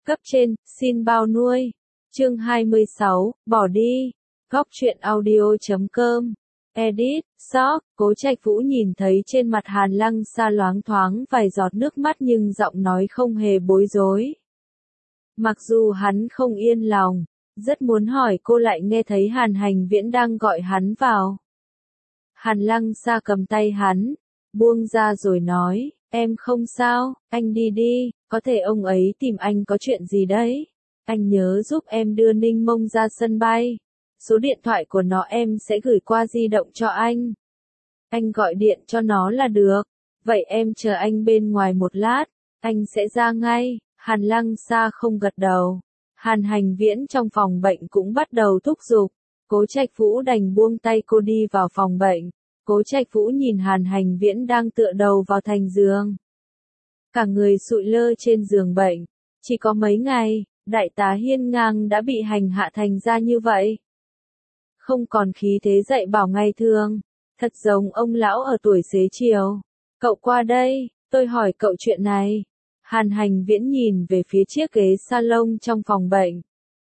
Cấp trên, xin bao nuôi. Chương 26, bỏ đi. Góc truyện audio.com. Edit, Shop. Cố Trạch Vũ nhìn thấy trên mặt Hàn Lăng Sa loáng thoáng vài giọt nước mắt nhưng giọng nói không hề bối rối. Mặc dù hắn không yên lòng, rất muốn hỏi cô lại nghe thấy Hàn Hành Viễn đang gọi hắn vào. Hàn Lăng Sa cầm tay hắn, buông ra rồi nói, em không sao, anh đi đi, có thể ông ấy tìm anh có chuyện gì đấy. Anh nhớ giúp em đưa Ninh Mông ra sân bay. Số điện thoại của nó em sẽ gửi qua di động cho anh. Anh gọi điện cho nó là được. Vậy em chờ anh bên ngoài một lát, anh sẽ ra ngay. Hàn Lăng Sa không gật đầu. Hàn Hành Viễn trong phòng bệnh cũng bắt đầu thúc giục. Cố Trạch Vũ đành buông tay cô đi vào phòng bệnh. Cố Trạch Vũ nhìn Hàn Hành Viễn đang tựa đầu vào thành giường. Cả người sụi lơ trên giường bệnh. Chỉ có mấy ngày, đại tá Hiên Ngang đã bị hành hạ thành ra như vậy. Không còn khí thế dạy bảo ngày thường. Thật giống ông lão ở tuổi xế chiều. Cậu qua đây, tôi hỏi cậu chuyện này. Hàn Hành Viễn nhìn về phía chiếc ghế salon trong phòng bệnh.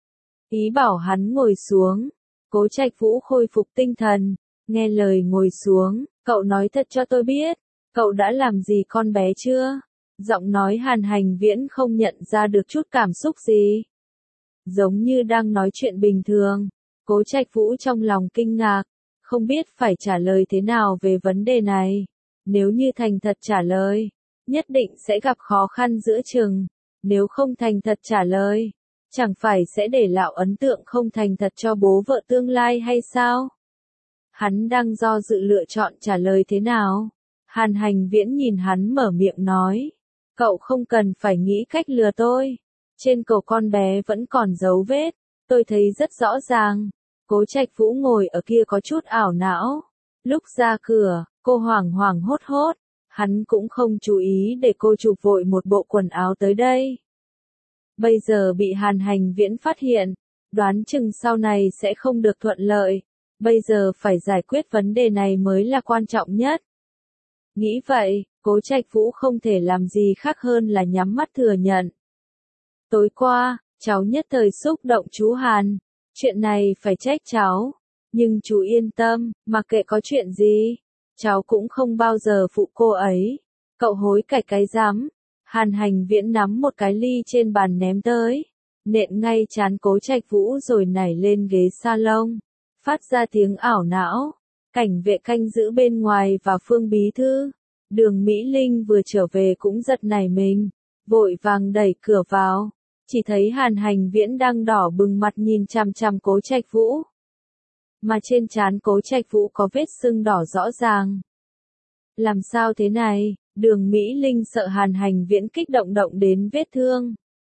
Ý bảo hắn ngồi xuống. Cố Trạch Vũ khôi phục tinh thần, nghe lời ngồi xuống. Cậu nói thật cho tôi biết, cậu đã làm gì con bé chưa? Giọng nói Hàn Hành Viễn không nhận ra được chút cảm xúc gì. Giống như đang nói chuyện bình thường. Cố Trạch Vũ trong lòng kinh ngạc, không biết phải trả lời thế nào về vấn đề này. Nếu như thành thật trả lời, nhất định sẽ gặp khó khăn giữa chừng. Nếu không thành thật trả lời, chẳng phải sẽ để lại ấn tượng không thành thật cho bố vợ tương lai hay sao? Hắn đang do dự lựa chọn trả lời thế nào. Hàn Hành Viễn nhìn hắn mở miệng nói. Cậu không cần phải nghĩ cách lừa tôi. Trên cổ con bé vẫn còn dấu vết. Tôi thấy rất rõ ràng. Cố Trạch Vũ ngồi ở kia có chút ảo não. Lúc ra cửa, cô hoảng hoảng hốt hốt. Hắn cũng không chú ý để cô chụp vội một bộ quần áo tới đây. Bây giờ bị Hàn Hành Viễn phát hiện. Đoán chừng sau này sẽ không được thuận lợi. Bây giờ phải giải quyết vấn đề này mới là quan trọng nhất. Nghĩ vậy, Cố Trạch Vũ không thể làm gì khác hơn là nhắm mắt thừa nhận. Tối qua, cháu nhất thời xúc động chú Hàn. Chuyện này phải trách cháu. Nhưng chú yên tâm, mặc kệ có chuyện gì, cháu cũng không bao giờ phụ cô ấy. Cậu hối cải cái rắm. Hàn Hành Viễn nắm một cái ly trên bàn ném tới. Nện ngay trán Cố Trạch Vũ rồi nảy lên ghế salon. Phát ra tiếng ảo não. Cảnh vệ canh giữ bên ngoài và Phương Bí Thư. Đường Mỹ Linh vừa trở về cũng giật nảy mình. Vội vàng đẩy cửa vào. Chỉ thấy Hàn Hành Viễn đang đỏ bừng mặt nhìn chằm chằm Cố Trạch Vũ. Mà trên trán Cố Trạch Vũ có vết sưng đỏ rõ ràng. Làm sao thế này? Đường Mỹ Linh sợ Hàn Hành Viễn kích động đến vết thương.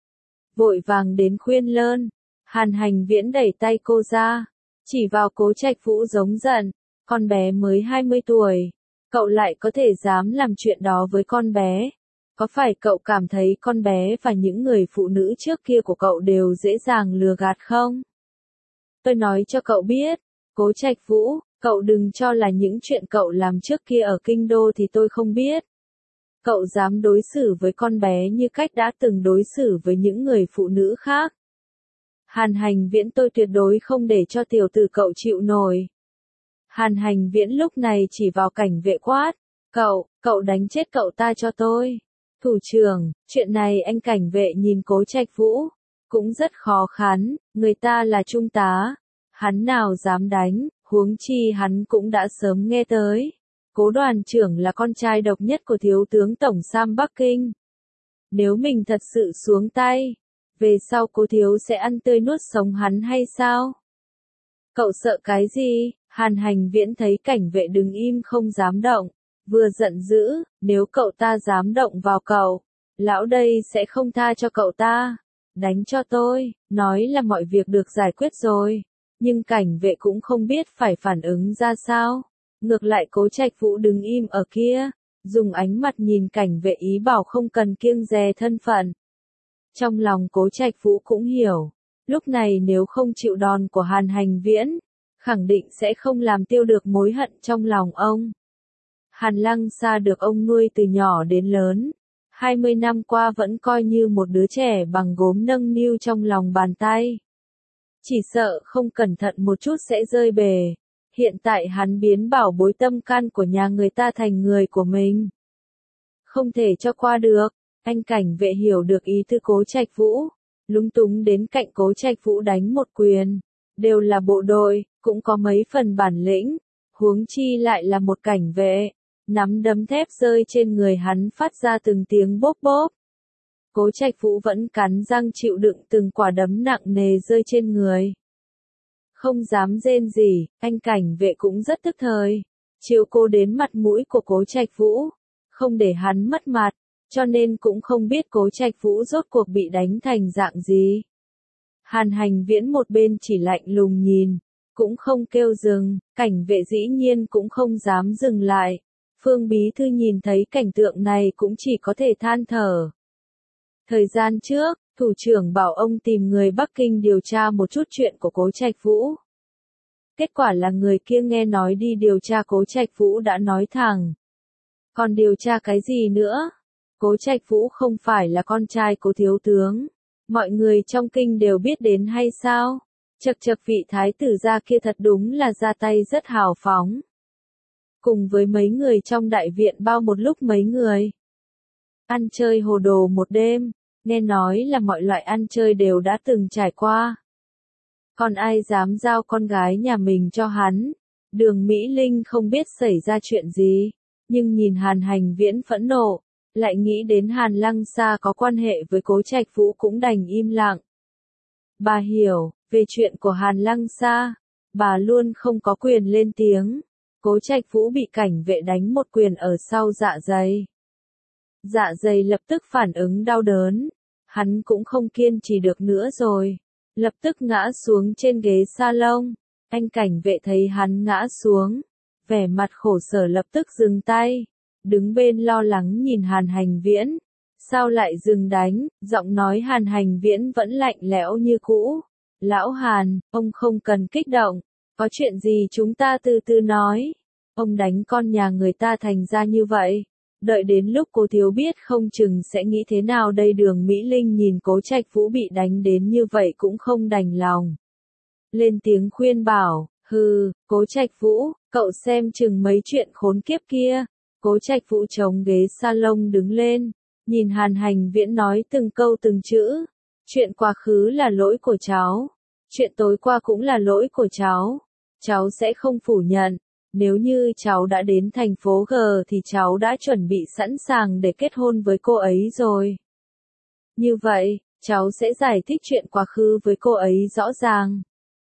Vội vàng đến khuyên lơn. Hàn Hành Viễn đẩy tay cô ra. Chỉ vào Cố Trạch Vũ giống giận. Con bé mới 20 tuổi. Cậu lại có thể dám làm chuyện đó với con bé. Có phải cậu cảm thấy con bé và những người phụ nữ trước kia của cậu đều dễ dàng lừa gạt không? Tôi nói cho cậu biết, Cố Trạch Vũ, cậu đừng cho là những chuyện cậu làm trước kia ở kinh đô thì tôi không biết. Cậu dám đối xử với con bé như cách đã từng đối xử với những người phụ nữ khác. Hàn Hành Viễn tôi tuyệt đối không để cho tiểu tử cậu chịu nổi. Hàn Hành Viễn lúc này chỉ vào cảnh vệ quát. Cậu đánh chết cậu ta cho tôi. Thủ trưởng, chuyện này anh cảnh vệ nhìn Cố Trạch Vũ. Cũng rất khó khăn, người ta là trung tá. Hắn nào dám đánh, huống chi hắn cũng đã sớm nghe tới. Cố đoàn trưởng là con trai độc nhất của thiếu tướng Tổng Sam Bắc Kinh. Nếu mình thật sự xuống tay, về sau Cố thiếu sẽ ăn tươi nuốt sống hắn hay sao? Cậu sợ cái gì? Hàn Hành Viễn thấy cảnh vệ đứng im không dám động. Vừa giận dữ, nếu cậu ta dám động vào cậu, lão đây sẽ không tha cho cậu ta. Đánh cho tôi, nói là mọi việc được giải quyết rồi. Nhưng cảnh vệ cũng không biết phải phản ứng ra sao. Ngược lại Cố Trạch Vũ đứng im ở kia, dùng ánh mặt nhìn cảnh vệ ý bảo không cần kiêng dè thân phận. Trong lòng Cố Trạch Vũ cũng hiểu, lúc này nếu không chịu đòn của Hàn Hành Viễn, khẳng định sẽ không làm tiêu được mối hận trong lòng ông. Hàn Lăng Sa được ông nuôi từ nhỏ đến lớn. 20 năm qua vẫn coi như một đứa trẻ bằng gốm nâng niu trong lòng bàn tay. Chỉ sợ không cẩn thận một chút sẽ rơi bể. Hiện tại hắn biến bảo bối tâm can của nhà người ta thành người của mình. Không thể cho qua được. Anh cảnh vệ hiểu được ý tư Cố Trạch Vũ. Lúng túng đến cạnh Cố Trạch Vũ đánh một quyền. Đều là bộ đội, cũng có mấy phần bản lĩnh. Huống chi lại là một cảnh vệ. Nắm đấm thép rơi trên người hắn phát ra từng tiếng bốp bốp. Cố Trạch Vũ vẫn cắn răng chịu đựng từng quả đấm nặng nề rơi trên người. Không dám rên gì, anh cảnh vệ cũng rất tức thời. Chiếu cố đến mặt mũi của Cố Trạch Vũ. Không để hắn mất mặt, cho nên cũng không biết Cố Trạch Vũ rốt cuộc bị đánh thành dạng gì. Hàn Hành Viễn một bên chỉ lạnh lùng nhìn, cũng không kêu dừng, cảnh vệ dĩ nhiên cũng không dám dừng lại. Phương Bí Thư nhìn thấy cảnh tượng này cũng chỉ có thể than thở. Thời gian trước, thủ trưởng bảo ông tìm người Bắc Kinh điều tra một chút chuyện của Cố Trạch Vũ. Kết quả là người kia nghe nói đi điều tra Cố Trạch Vũ đã nói thẳng. Còn điều tra cái gì nữa? Cố Trạch Vũ không phải là con trai Cố thiếu tướng. Mọi người trong kinh đều biết đến hay sao? Chậc chậc, vị thái tử gia kia thật đúng là ra tay rất hào phóng. Cùng với mấy người trong đại viện bao một lúc mấy người. Ăn chơi hồ đồ một đêm, nghe nói là mọi loại ăn chơi đều đã từng trải qua. Còn ai dám giao con gái nhà mình cho hắn? Đường Mỹ Linh không biết xảy ra chuyện gì, nhưng nhìn Hàn Hành Viễn phẫn nộ, lại nghĩ đến Hàn Lăng Sa có quan hệ với Cố Trạch Vũ cũng đành im lặng. Bà hiểu, về chuyện của Hàn Lăng Sa, bà luôn không có quyền lên tiếng. Cố Trạch Vũ bị cảnh vệ đánh một quyền ở sau dạ dày. Dạ dày lập tức phản ứng đau đớn. Hắn cũng không kiên trì được nữa rồi. Lập tức ngã xuống trên ghế salon. Anh cảnh vệ thấy hắn ngã xuống. Vẻ mặt khổ sở lập tức dừng tay. Đứng bên lo lắng nhìn Hàn Hành Viễn. Sao lại dừng đánh? Giọng nói Hàn Hành Viễn vẫn lạnh lẽo như cũ. Lão Hàn, ông không cần kích động. Có chuyện gì chúng ta từ từ nói. Ông đánh con nhà người ta thành ra như vậy. Đợi đến lúc Cố thiếu biết không chừng sẽ nghĩ thế nào đây. Đường Mỹ Linh nhìn Cố Trạch Vũ bị đánh đến như vậy cũng không đành lòng. Lên tiếng khuyên bảo, hừ, Cố Trạch Vũ, cậu xem chừng mấy chuyện khốn kiếp kia. Cố Trạch Vũ chống ghế salon đứng lên, nhìn Hàn Hành Viễn nói từng câu từng chữ. Chuyện quá khứ là lỗi của cháu. Chuyện tối qua cũng là lỗi của cháu. Cháu sẽ không phủ nhận. Nếu như cháu đã đến thành phố G thì cháu đã chuẩn bị sẵn sàng để kết hôn với cô ấy rồi. Như vậy, cháu sẽ giải thích chuyện quá khứ với cô ấy rõ ràng.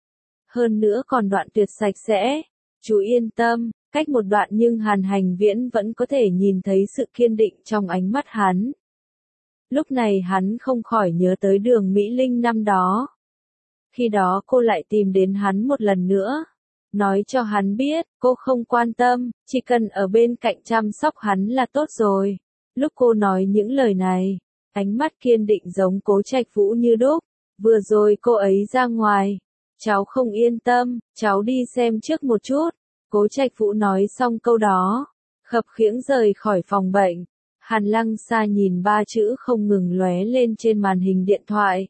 Hơn nữa còn đoạn tuyệt sạch sẽ. Chú yên tâm, cách một đoạn nhưng Hàn Hành Viễn vẫn có thể nhìn thấy sự kiên định trong ánh mắt hắn. Lúc này hắn không khỏi nhớ tới Đường Mỹ Linh năm đó. Khi đó cô lại tìm đến hắn một lần nữa. Nói cho hắn biết, cô không quan tâm, chỉ cần ở bên cạnh chăm sóc hắn là tốt rồi. Lúc cô nói những lời này, ánh mắt kiên định giống Cố Trạch Vũ như đúc. Vừa rồi cô ấy ra ngoài. Cháu không yên tâm, cháu đi xem trước một chút. Cố Trạch Vũ nói xong câu đó, khập khiễng rời khỏi phòng bệnh. Hàn Lăng Sa nhìn ba chữ không ngừng lóe lên trên màn hình điện thoại.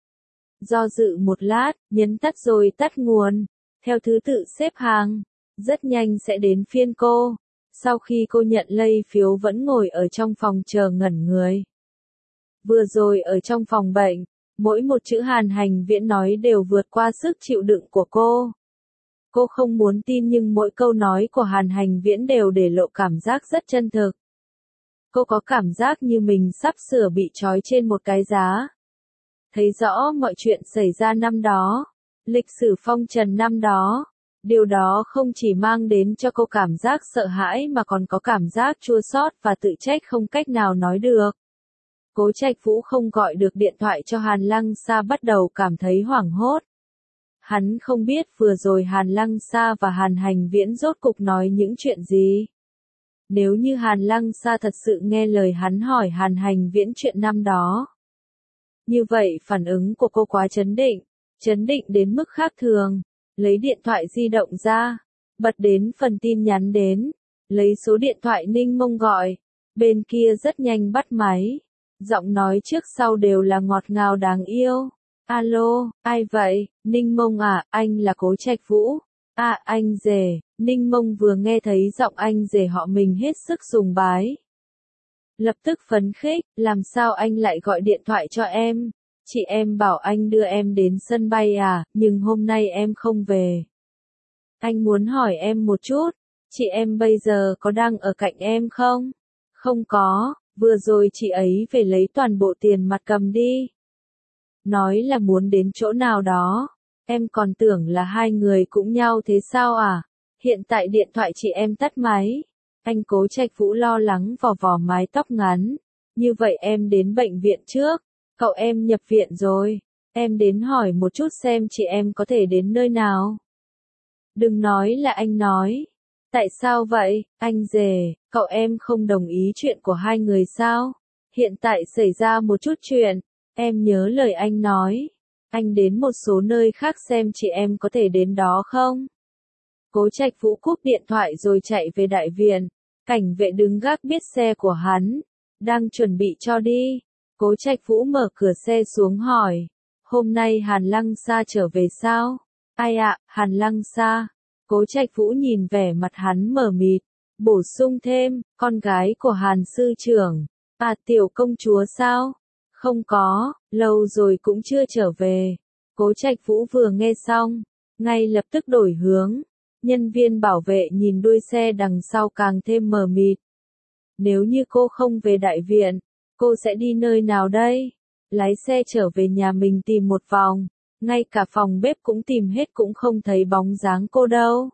Do dự một lát, nhấn tắt rồi tắt nguồn. Theo thứ tự xếp hàng, rất nhanh sẽ đến phiên cô. Sau khi cô nhận lây phiếu vẫn ngồi ở trong phòng chờ ngẩn người. Vừa rồi ở trong phòng bệnh, mỗi một chữ Hàn Hành Viễn nói đều vượt qua sức chịu đựng của cô. Cô không muốn tin nhưng mỗi câu nói của Hàn Hành Viễn đều để lộ cảm giác rất chân thực. Cô có cảm giác như mình sắp sửa bị trói trên một cái giá. Thấy rõ mọi chuyện xảy ra năm đó. Lịch sử phong trần năm đó. Điều đó không chỉ mang đến cho cô cảm giác sợ hãi mà còn có cảm giác chua xót và tự trách không cách nào nói được. Cố Trạch Vũ không gọi được điện thoại cho Hàn Lăng Sa bắt đầu cảm thấy hoảng hốt. Hắn không biết vừa rồi Hàn Lăng Sa và Hàn Hành Viễn rốt cục nói những chuyện gì. Nếu như Hàn Lăng Sa thật sự nghe lời hắn hỏi Hàn Hành Viễn chuyện năm đó. Như vậy phản ứng của cô quá chấn định đến mức khác thường. Lấy điện thoại di động ra, bật đến phần tin nhắn đến, lấy số điện thoại Ninh Mông gọi. Bên kia rất nhanh bắt máy. Giọng nói trước sau đều là ngọt ngào đáng yêu. Alo, ai vậy? Ninh Mông à, anh là Cố Trạch Vũ. À, anh rể. Ninh Mông vừa nghe thấy giọng anh rể họ mình hết sức sùng bái. Lập tức phấn khích, làm sao anh lại gọi điện thoại cho em? Chị em bảo anh đưa em đến sân bay à, nhưng hôm nay em không về. Anh muốn hỏi em một chút, chị em bây giờ có đang ở cạnh em không? Không có, vừa rồi chị ấy về lấy toàn bộ tiền mặt cầm đi. Nói là muốn đến chỗ nào đó, em còn tưởng là hai người cũng nhau thế sao à? Hiện tại điện thoại chị em tắt máy. Anh Cố Trạch Vũ lo lắng vò vò mái tóc ngắn. Như vậy em đến bệnh viện trước. Cậu em nhập viện rồi. Em đến hỏi một chút xem chị em có thể đến nơi nào. Đừng nói là anh nói. Tại sao vậy, anh rể, cậu em không đồng ý chuyện của hai người sao? Hiện tại xảy ra một chút chuyện. Em nhớ lời anh nói. Anh đến một số nơi khác xem chị em có thể đến đó không? Cố Trạch Vũ cúp điện thoại rồi chạy về đại viện. Cảnh vệ đứng gác biết xe của hắn. Đang chuẩn bị cho đi. Cố Trạch Vũ mở cửa xe xuống hỏi. Hôm nay Hàn Lăng Sa trở về sao? Ai ạ, Hàn Lăng Sa? Cố Trạch Vũ nhìn vẻ mặt hắn mờ mịt. Bổ sung thêm, con gái của Hàn sư trưởng. À, tiểu công chúa sao? Không có, lâu rồi cũng chưa trở về. Cố Trạch Vũ vừa nghe xong, ngay lập tức đổi hướng. Nhân viên bảo vệ nhìn đuôi xe đằng sau càng thêm mờ mịt. Nếu như cô không về đại viện, cô sẽ đi nơi nào đây? Lái xe trở về nhà mình tìm một vòng, ngay cả phòng bếp cũng tìm hết cũng không thấy bóng dáng cô đâu.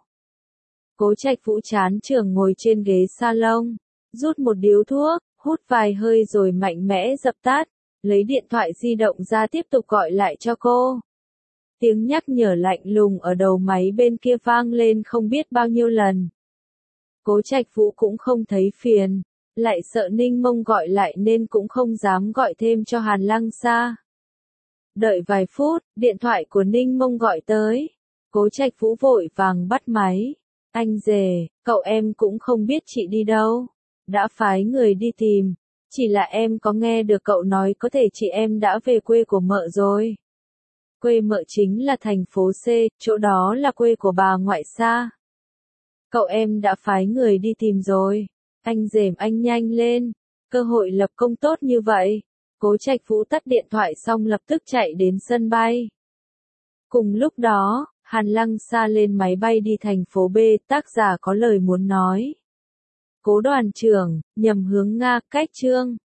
Cố Trạch Vũ chán chường ngồi trên ghế salon, rút một điếu thuốc, hút vài hơi rồi mạnh mẽ dập tắt, lấy điện thoại di động ra tiếp tục gọi lại cho cô. Tiếng nhắc nhở lạnh lùng ở đầu máy bên kia vang lên không biết bao nhiêu lần. Cố Trạch Vũ cũng không thấy phiền, lại sợ Ninh Mông gọi lại nên cũng không dám gọi thêm cho Hàn Lăng Sa. Đợi vài phút, điện thoại của Ninh Mông gọi tới. Cố Trạch Vũ vội vàng bắt máy. Anh rể, cậu em cũng không biết chị đi đâu. Đã phái người đi tìm. Chỉ là em có nghe được cậu nói có thể chị em đã về quê của mợ rồi. Quê mợ chính là thành phố C, chỗ đó là quê của bà ngoại Sa. Cậu em đã phái người đi tìm rồi. Anh rể anh nhanh lên. Cơ hội lập công tốt như vậy. Cố Trạch Vũ tắt điện thoại xong lập tức chạy đến sân bay. Cùng lúc đó, Hàn Lăng Sa lên máy bay đi thành phố B, tác giả có lời muốn nói. Cố đoàn trưởng, nhầm hướng Nga, cách Trương.